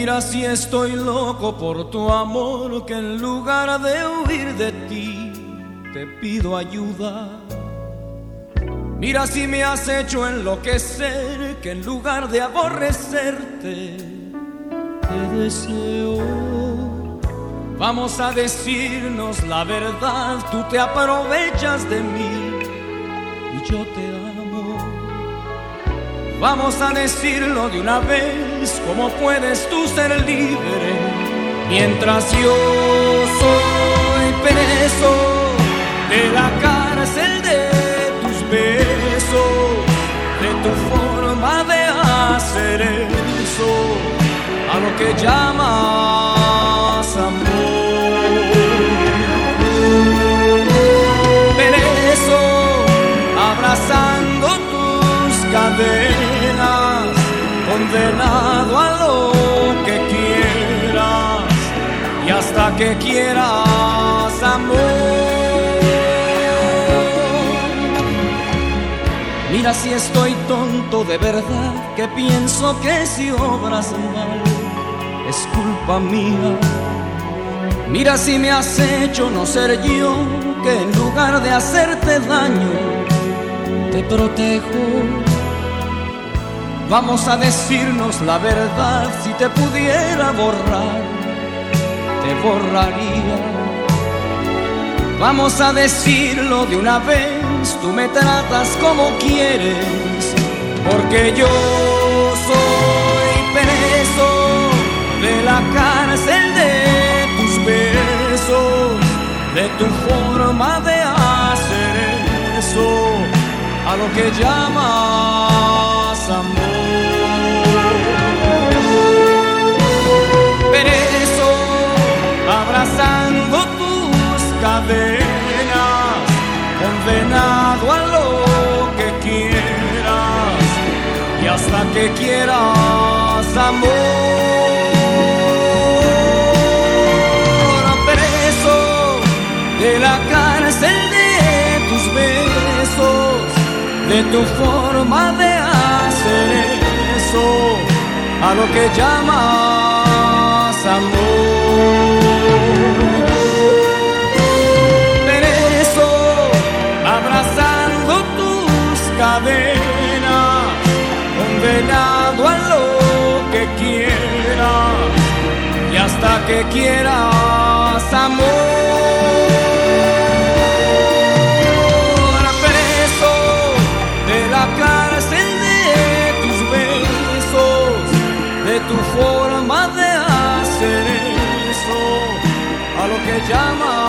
Mira si estoy loco por tu amor, que en lugar de huir de ti te pido ayuda. Mira si me has hecho enloquecer, que en lugar de aborrecerte te deseo. Vamos a decirnos la verdad, tú te aprovechas de mí y yo te amo. Vamos a decirlo de una vez, ¿cómo puedes tú ser libre mientras yo soy preso de la cárcel de tus besos, de tu forma de hacer eso, a lo que llamas amor? Preso, abrazando tus cadenas, condenado a lo que quieras y hasta que quieras amor. Mira si estoy tonto de verdad, que pienso que si obras mal es culpa mía. Mira si me has hecho no ser yo, que en lugar de hacerte daño te protejo. Vamos a decirnos la verdad, si te pudiera borrar, te borraría. Vamos a decirlo de una vez, tú me tratas como quieres, porque yo soy preso de la cárcel de tus besos, de tu forma de hacer eso, a lo que llamas amor. Preso, abrazando tus cadenas, condenado a lo que quieras y hasta que quieras amor. Preso de la cárcel de tus besos, de tu forma de hacer eso, a lo que llamas amor. Preso, abrazando tus cadenas, condenado a lo que quieras y hasta que quieras amor. Preso de la cárcel de tus besos, de tu forma de hacer eso, a lo que llamas